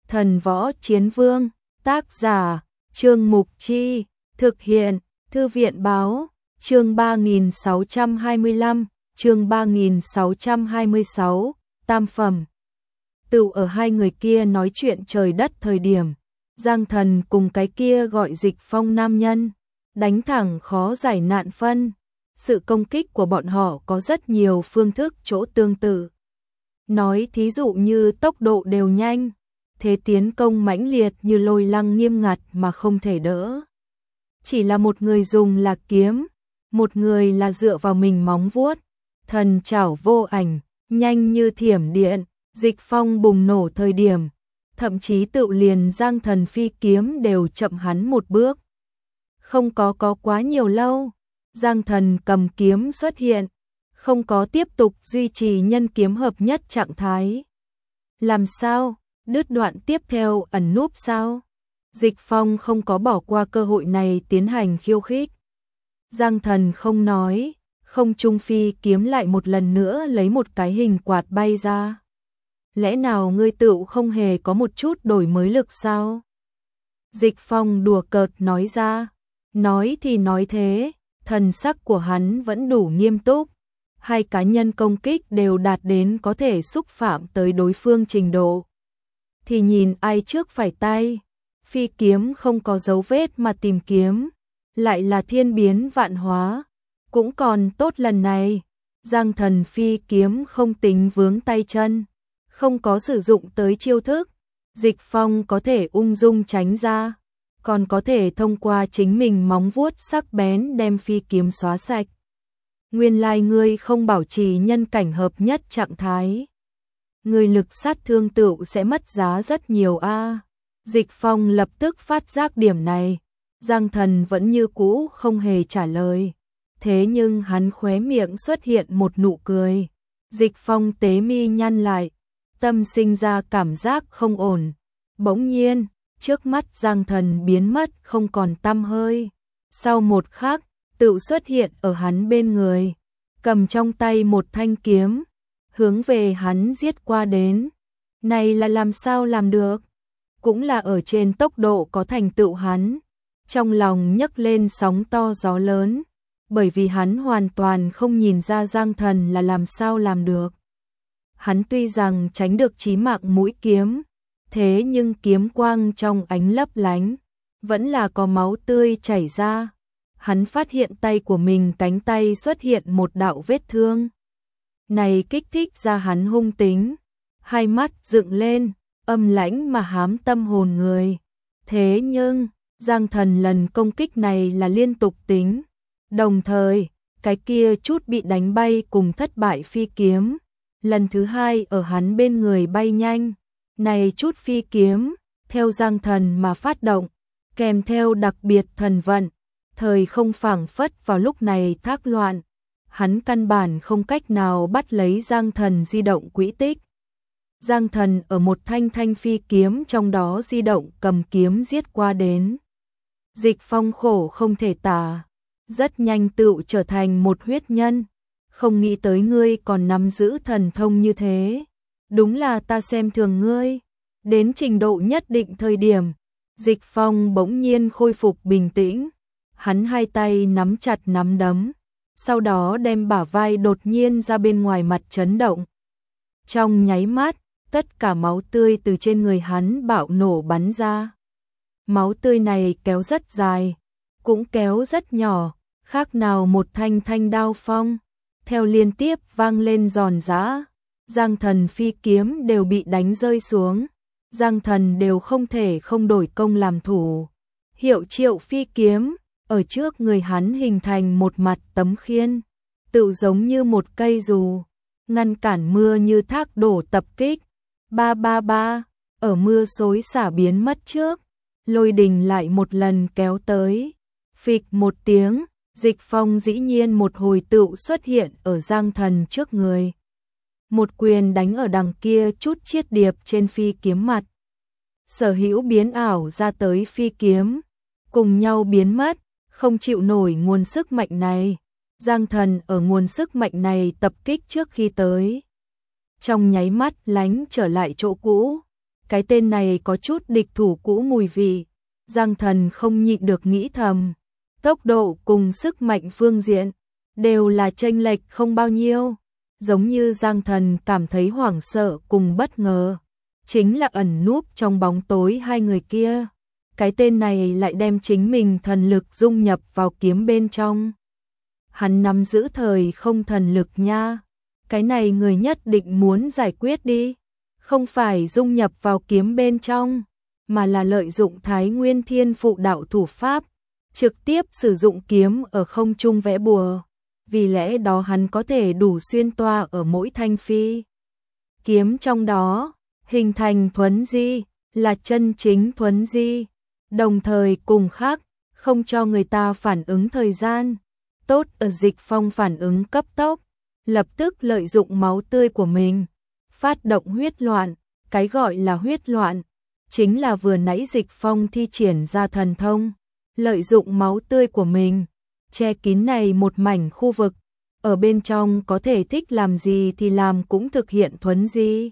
Thần Võ Chiến Vương, tác giả, Trương Mục Chi, thực hiện, Thư viện Báo, chương 3625, chương 3626, tam phẩm. Tựu ở hai người kia nói chuyện trời đất thời điểm, Giang Thần cùng cái kia gọi Dịch Phong nam nhân, đánh thẳng khó giải nạn phân. Sự công kích của bọn họ có rất nhiều phương thức chỗ tương tự. Nói thí dụ như tốc độ đều nhanh, thế tiến công mãnh liệt như lôi lăng nghiêm ngặt mà không thể đỡ. Chỉ là một người dùng là kiếm, một người là dựa vào mình móng vuốt, thần chảo vô ảnh, nhanh như thiểm điện. Dịch Phong bùng nổ thời điểm, thậm chí tự liền Giang Thần phi kiếm đều chậm hắn một bước. Không có quá nhiều lâu, Giang Thần cầm kiếm xuất hiện, không có tiếp tục duy trì nhân kiếm hợp nhất trạng thái. Làm sao? Đứt đoạn tiếp theo ẩn núp sao? Dịch Phong không có bỏ qua cơ hội này tiến hành khiêu khích. Giang Thần không nói, không trung phi kiếm lại một lần nữa lấy một cái hình quạt bay ra. Lẽ nào ngươi tựu không hề có một chút đổi mới lực sao? Dịch Phong đùa cợt nói ra. Nói thì nói thế, thần sắc của hắn vẫn đủ nghiêm túc. Hai cá nhân công kích đều đạt đến có thể xúc phạm tới đối phương trình độ. Thì nhìn ai trước phải tay. Phi kiếm không có dấu vết mà tìm kiếm, lại là thiên biến vạn hóa. Cũng còn tốt lần này, Giang Thần phi kiếm không tính vướng tay chân, không có sử dụng tới chiêu thức. Dịch Phong có thể ung dung tránh ra, còn có thể thông qua chính mình móng vuốt sắc bén đem phi kiếm xóa sạch. Nguyên lai ngươi không bảo trì nhân cảnh hợp nhất trạng thái. Người lực sát thương tựu sẽ mất giá rất nhiều a. Dịch Phong lập tức phát giác điểm này. Giang Thần vẫn như cũ không hề trả lời. Thế nhưng hắn khóe miệng xuất hiện một nụ cười. Dịch Phong tế mi nhăn lại, tâm sinh ra cảm giác không ổn. Bỗng nhiên, trước mắt Giang Thần biến mất không còn tăm hơi. Sau một khắc, tựu xuất hiện ở hắn bên người, cầm trong tay một thanh kiếm, hướng về hắn giết qua đến. Này là làm sao làm được? Cũng là ở trên tốc độ có thành tựu hắn. Trong lòng nhấc lên sóng to gió lớn, bởi vì hắn hoàn toàn không nhìn ra Giang Thần là làm sao làm được. Hắn tuy rằng tránh được chí mạng mũi kiếm, thế nhưng kiếm quang trong ánh lấp lánh, vẫn là có máu tươi chảy ra. Hắn phát hiện tay của mình cánh tay xuất hiện một đạo vết thương. Này kích thích ra hắn hung tính, hai mắt dựng lên, âm lãnh mà hám tâm hồn người. Thế nhưng, Giang Thần lần công kích này là liên tục tính. Đồng thời, cái kia chút bị đánh bay cùng thất bại phi kiếm, lần thứ hai ở hắn bên người bay nhanh. Này chút phi kiếm, theo Giang Thần mà phát động, kèm theo đặc biệt thần vận, thời không phảng phất vào lúc này thác loạn. Hắn căn bản không cách nào bắt lấy Giang Thần di động quỹ tích. Giang Thần ở một thanh phi kiếm trong đó di động cầm kiếm giết qua đến. Dịch Phong khổ không thể tả, rất nhanh tựu trở thành một huyết nhân. Không nghĩ tới ngươi còn nắm giữ thần thông như thế. Đúng là ta xem thường ngươi. Đến trình độ nhất định thời điểm, Dịch Phong bỗng nhiên khôi phục bình tĩnh. Hắn hai tay nắm chặt nắm đấm, sau đó đem bả vai đột nhiên ra bên ngoài mặt chấn động. Trong nháy mắt, tất cả máu tươi từ trên người hắn bạo nổ bắn ra. Máu tươi này kéo rất dài, cũng kéo rất nhỏ, khác nào một thanh đao phong. Theo liên tiếp vang lên giòn giã, Giang Thần phi kiếm đều bị đánh rơi xuống. Giang Thần đều không thể không đổi công làm thủ. Hiệu Triệu phi kiếm ở trước người hắn hình thành một mặt tấm khiên, tự giống như một cây dù, ngăn cản mưa như thác đổ tập kích. Ba ba ba, ở mưa xối xả biến mất trước, lôi đình lại một lần kéo tới. Phịch một tiếng, Dịch Phong dĩ nhiên một hồi tựu xuất hiện ở Giang Thần trước người. Một quyền đánh ở đằng kia chút chiết điệp trên phi kiếm mặt. Sở hữu biến ảo ra tới phi kiếm, cùng nhau biến mất, không chịu nổi nguồn sức mạnh này. Giang Thần ở nguồn sức mạnh này tập kích trước khi tới, trong nháy mắt lánh trở lại chỗ cũ. Cái tên này có chút địch thủ cũ mùi vị. Giang Thần không nhịn được nghĩ thầm. Tốc độ cùng sức mạnh phương diện đều là chênh lệch không bao nhiêu. Giống như Giang Thần cảm thấy hoảng sợ cùng bất ngờ. Chính là ẩn núp trong bóng tối hai người kia. Cái tên này lại đem chính mình thần lực dung nhập vào kiếm bên trong. Hắn nắm giữ thời không thần lực nha. Cái này người nhất định muốn giải quyết đi. Không phải dung nhập vào kiếm bên trong, mà là lợi dụng Thái Nguyên Thiên Phụ đạo thủ pháp, trực tiếp sử dụng kiếm ở không trung vẽ bùa. Vì lẽ đó hắn có thể đủ xuyên toa ở mỗi thanh phi kiếm trong đó, hình thành thuấn di, là chân chính thuấn di, đồng thời cùng khác, không cho người ta phản ứng thời gian. Tốt ở Dịch Phong phản ứng cấp tốc, lập tức lợi dụng máu tươi của mình, phát động huyết loạn. Cái gọi là huyết loạn, chính là vừa nãy Dịch Phong thi triển ra thần thông, lợi dụng máu tươi của mình, che kín này một mảnh khu vực, ở bên trong có thể thích làm gì thì làm, cũng thực hiện thuấn di.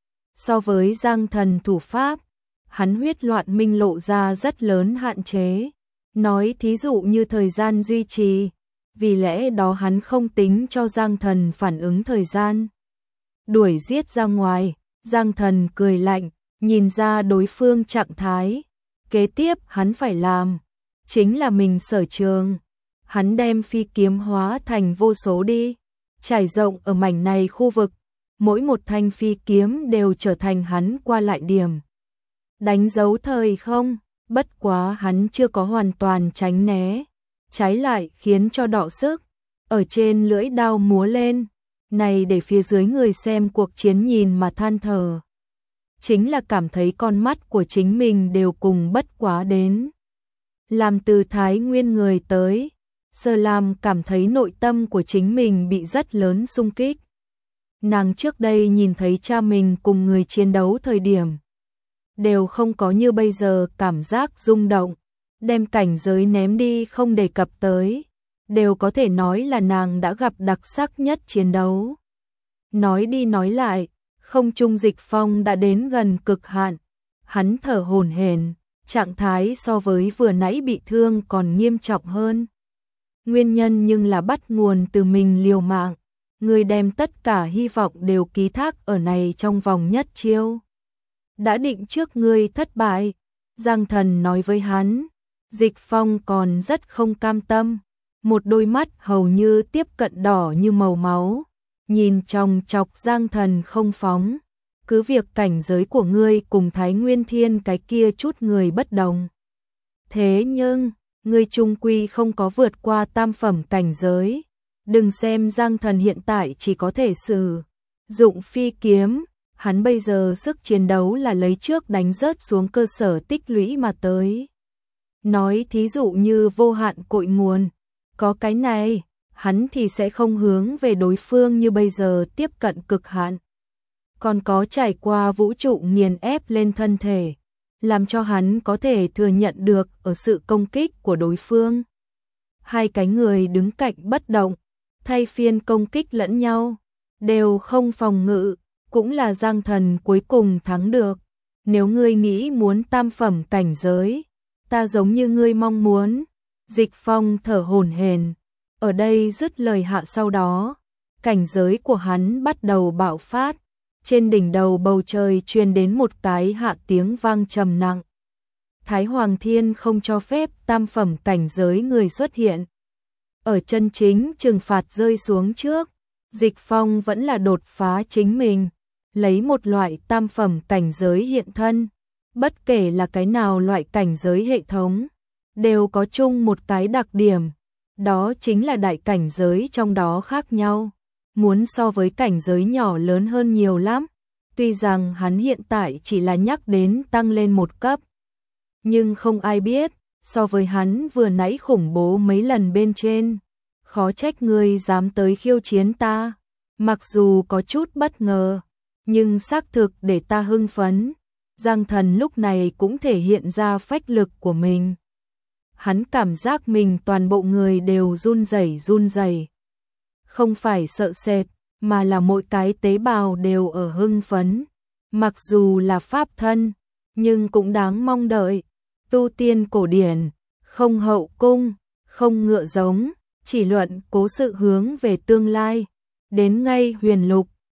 So với Giang Thần thủ pháp, hắn huyết loạn minh lộ ra rất lớn hạn chế, nói thí dụ như thời gian duy trì, vì lẽ đó hắn không tính cho Giang Thần phản ứng thời gian. Đuổi giết ra ngoài, Giang Thần cười lạnh, nhìn ra đối phương trạng thái. Kế tiếp hắn phải làm, chính là mình sở trường. Hắn đem phi kiếm hóa thành vô số đi, trải rộng ở mảnh này khu vực. Mỗi một thanh phi kiếm đều trở thành hắn qua lại điểm. Đánh dấu thời không, bất quá hắn chưa có hoàn toàn tránh né. Trái lại khiến cho đọ sức, ở trên lưỡi đao múa lên. Này để phía dưới người xem cuộc chiến nhìn mà than thở. Chính là cảm thấy con mắt của chính mình đều cùng bất quá đến. Làm từ Thái Nguyên người tới, Sơ Lam cảm thấy nội tâm của chính mình bị rất lớn xung kích. Nàng trước đây nhìn thấy cha mình cùng người chiến đấu thời điểm, đều không có như bây giờ cảm giác rung động, đem cảnh giới ném đi không đề cập tới. Đều có thể nói là nàng đã gặp đặc sắc nhất chiến đấu. Nói đi nói lại, không trung Dịch Phong đã đến gần cực hạn. Hắn thở hổn hển, trạng thái so với vừa nãy bị thương còn nghiêm trọng hơn. Nguyên nhân nhưng là bắt nguồn từ mình liều mạng. Người đem tất cả hy vọng đều ký thác ở này trong vòng nhất chiêu. Đã định trước ngươi thất bại, Giang Thần nói với hắn. Dịch Phong còn rất không cam tâm. Một đôi mắt hầu như tiếp cận đỏ như màu máu, nhìn chòng chọc Giang Thần không phóng. Cứ việc cảnh giới của ngươi cùng Thái Nguyên Thiên cái kia chút người bất đồng. Thế nhưng, ngươi chung quy không có vượt qua tam phẩm cảnh giới. Đừng xem Giang Thần hiện tại chỉ có thể sử dụng phi kiếm, hắn bây giờ sức chiến đấu là lấy trước đánh rớt xuống cơ sở tích lũy mà tới. Nói thí dụ như vô hạn cội nguồn. Có cái này, hắn thì sẽ không hướng về đối phương như bây giờ tiếp cận cực hạn. Còn có trải qua vũ trụ nghiền ép lên thân thể, làm cho hắn có thể thừa nhận được ở sự công kích của đối phương. Hai cái người đứng cạnh bất động, thay phiên công kích lẫn nhau, đều không phòng ngự, cũng là Giang Thần cuối cùng thắng được. Nếu ngươi nghĩ muốn tam phẩm cảnh giới, ta giống như ngươi mong muốn. Dịch Phong thở hổn hển, ở đây dứt lời hạ sau đó, cảnh giới của hắn bắt đầu bạo phát, trên đỉnh đầu bầu trời truyền đến một cái hạ tiếng vang trầm nặng. Thái Hoàng Thiên không cho phép tam phẩm cảnh giới người xuất hiện. Ở chân chính trừng phạt rơi xuống trước, Dịch Phong vẫn là đột phá chính mình, lấy một loại tam phẩm cảnh giới hiện thân, bất kể là cái nào loại cảnh giới hệ thống, đều có chung một cái đặc điểm, đó chính là đại cảnh giới trong đó khác nhau, muốn so với cảnh giới nhỏ lớn hơn nhiều lắm. Tuy rằng hắn hiện tại chỉ là nhắc đến tăng lên một cấp, nhưng không ai biết, so với hắn vừa nãy khủng bố mấy lần bên trên, khó trách ngươi dám tới khiêu chiến ta. Mặc dù có chút bất ngờ, nhưng xác thực để ta hưng phấn. Giang Thần lúc này cũng thể hiện ra phách lực của mình. Hắn cảm giác mình toàn bộ người đều run rẩy. Không phải sợ sệt, mà là mỗi cái tế bào đều ở hưng phấn. mặc dù là pháp thân, nhưng cũng đáng mong đợi. Tu tiên cổ điển, không hậu cung, không ngựa giống, chỉ luận cố sự hướng về tương lai. Đến ngay huyền lục,